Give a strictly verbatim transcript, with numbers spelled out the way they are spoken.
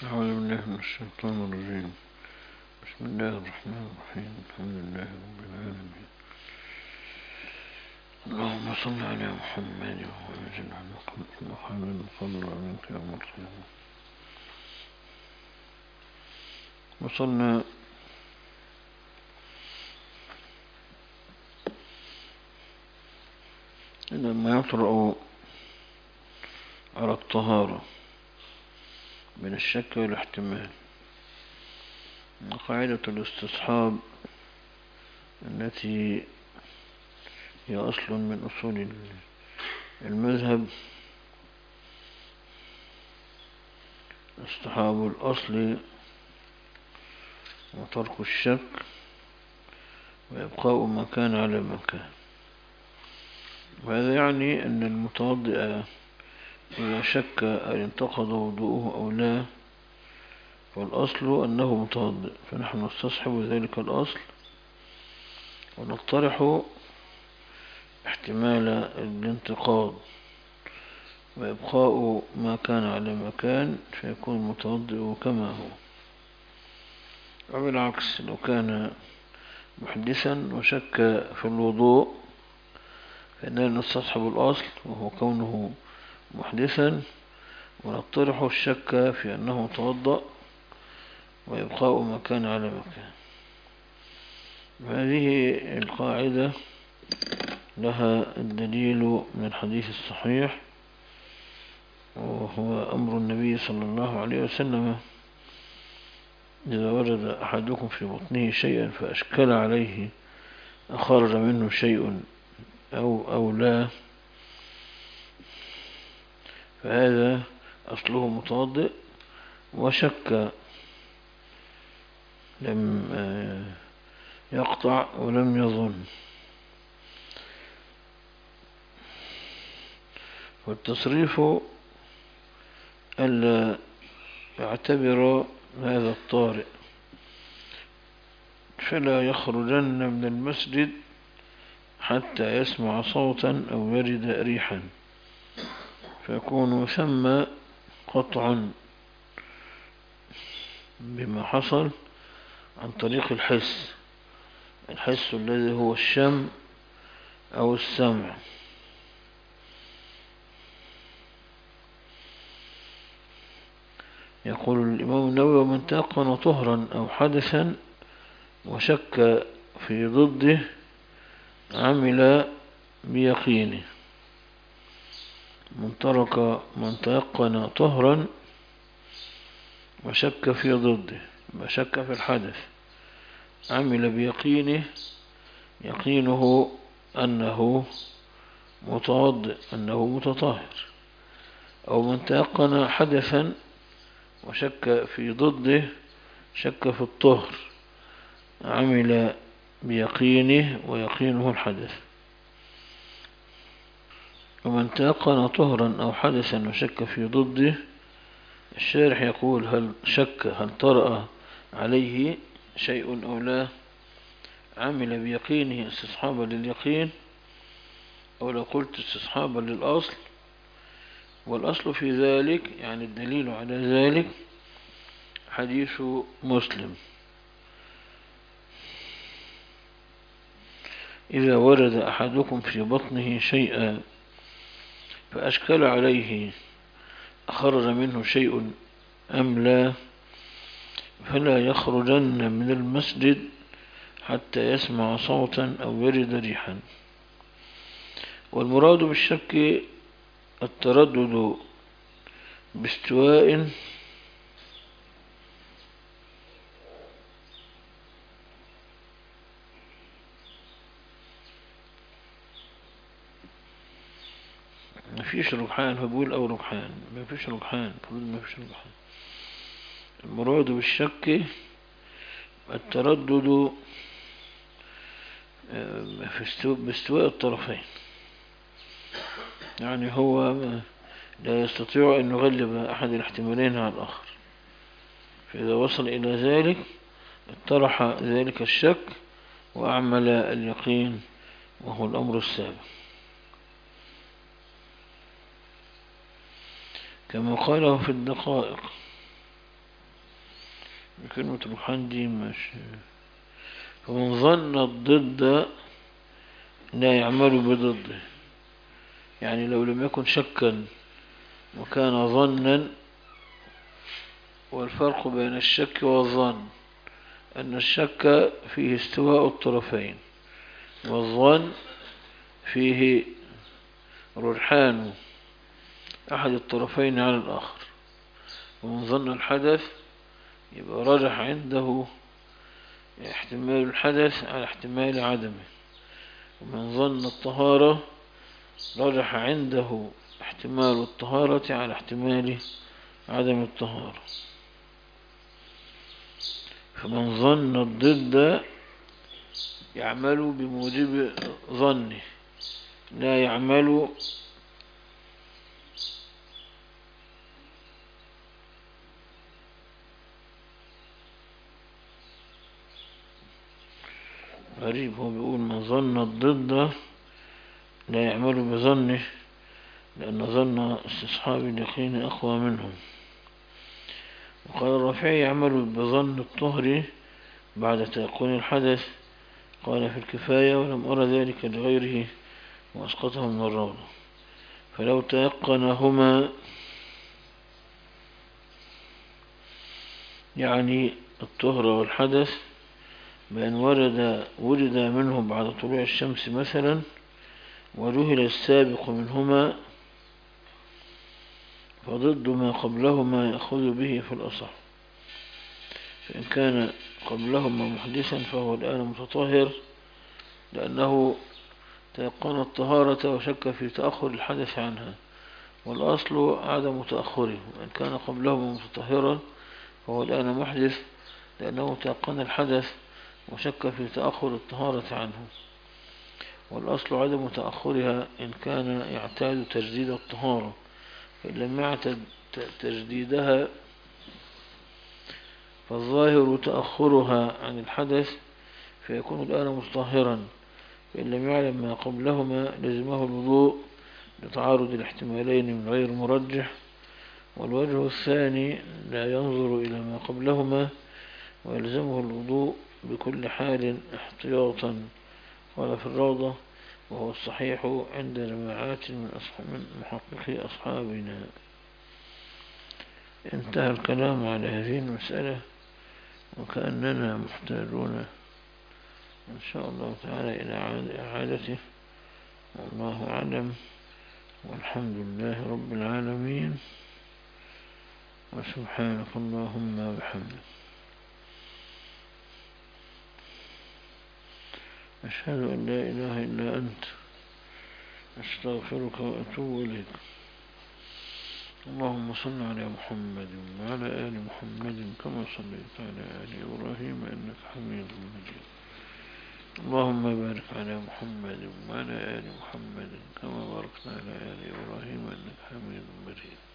أعوذ بالله من الشيطان الرجيم. بسم الله الرحمن الرحيم. الحمد لله رب العالمين. اللهم صل على محمد وعلى محمد صلى الله عليه وسلم. وصلنا إلى ما يطرأ على الطهارة من الشك والاحتمال. قاعدة الاستصحاب التي هي أصل من أصول المذهب، استصحاب الأصل وترك الشك وإبقاء ما كان على ما كان. وهذا يعني أن المتوضئ إذا شك أن انتقض وضوءه أو لا فالأصل أنه متوضئ، فنحن نستصحب ذلك الأصل ونقترح احتمال الانتقاض وإبقاء ما كان على ما كان فيكون المتوضئ كما هو. وبالعكس لو كان محدثا وشك في الوضوء فإننا نستصحب الأصل وهو كونه محدثا ونقترح الشك في أنه توضأ وإبقاء ما كان على ما كان. وهذه القاعدة لها الدليل من الحديث الصحيح، وهو أمر النبي صلى الله عليه وسلم: إذا وجد أحدكم في بطنه شيئا فأشكل عليه أخرج منه شيء أو, أو لا فهذا أصله متوضئ، وشك لم يقطع ولم يظن. والتصريف ألا يعتبر هذا الطارئ فلا يخرجن من المسجد حتى يسمع صوتا أو يجد ريحا، فيكون ثم قطع بما حصل عن طريق الحس الحس الذي هو الشم أو السمع. يقول الإمام النووي: ومن تيقن طهرا أو حدثا وشك في ضده عمل بيقينه. من ترك من تيقن طهرا وشك في ضده وشك في الحدث عمل بيقينه، يقينه أنه متوضئ أنه متطهر. أو من تيقن حدثا وشك في ضده شك في الطهر عمل بيقينه ويقينه الحدث. ومن تيقن طهرا أو حدثا وشك في ضده، الشارح يقول: هل شك هل طرأ عليه شيء أو لا، عمل بيقينه استصحابا لليقين، أو لو قلت استصحابا للأصل. والأصل في ذلك يعني الدليل على ذلك حديث مسلم: إذا ورد أحدكم في بطنه شيئا فأشكل عليه أخرج منه شيء أم لا فلا يخرجن من المسجد حتى يسمع صوتا أو يجد ريحا. والمراد بالشك التردد باستواء ما فيش رجحان، هو بيقول أو رجحان، ما فيش رجحان، ما فيش رجحان. المراد بالشك التردد باستواء الطرفين، يعني هو لا يستطيع أن يغلب أحد الاحتمالين على الآخر، فإذا وصل إلى ذلك اطرح ذلك الشك وأعمل اليقين وهو الأمر السابق، كما قاله في الدقائق: كلمة رجحان دي مش. فمن ظن الضد لا يعمل بضده، يعني لو لم يكن شكا وكان ظنا، والفرق بين الشك والظن أن الشك فيه استواء الطرفين، والظن فيه رجحان أحد الطرفين على الآخر. ومن ظن الحدث يبقى رجح عنده احتمال الحدث على احتمال عدمه. ومن ظن الطهارة رجح عنده احتمال الطهارة على احتمال عدم الطهارة. فمن ظن الضد يعمل بموجب ظنه، لا يعمل غريب. هو بيقول من ظن الضد لا يعمل بظنه، لأن ظن استصحاب اليقين أقوى منهم. وقال الرافعي يعمل بظن الطهر بعد تيقن الحدث، قال في الكفاية ولم أرى ذلك لغيره وأسقطه من الروضة. فلو تيقنهما يعني الطهر والحدث بأن ورد ولد منه بعد طلوع الشمس مثلا، وجهل السابق منهما، فضد ما قبلهما يأخذ به في الأصح. فإن كان قبلهما محدثا فهو الآن متطهر لأنه تيقن الطهارة وشك في تأخر الحدث عنها، والأصل عدم تأخره. وإن كان قبلهما متطهرا فهو الآن محدث لأنه تيقن الحدث وشك في تأخر الطهارة عنه، والأصل عدم تأخرها إن كان يعتاد تجديد الطهارة. فإن لم يعتد تجديدها فالظاهر تأخرها عن الحدث فيكون الآن مطهرا. فإن لم يعلم ما قبلهما لزمه الوضوء لتعارض الاحتمالين من غير مرجح. والوجه الثاني لا ينظر إلى ما قبلهما ويلزمه الوضوء بكل حال احتياطا، قال في الروضة، وهو الصحيح عند جماعات من محققي أصحابنا. انتهى الكلام على هذه المسألة، وكأننا محتاجون إن شاء الله تعالى إلى إعادته. والله أعلم، والحمد لله رب العالمين، وسبحانك اللهم وبحمدك، أشهد أن لا إله إلا أنت، أستغفرك وأتوب إليك. اللهم صل على محمد وعلى آل محمد كما صليت على آل إبراهيم إنك حميد مجيد. اللهم بارك على محمد وعلى آل محمد كما باركت على آل إبراهيم إنك حميد مجيد.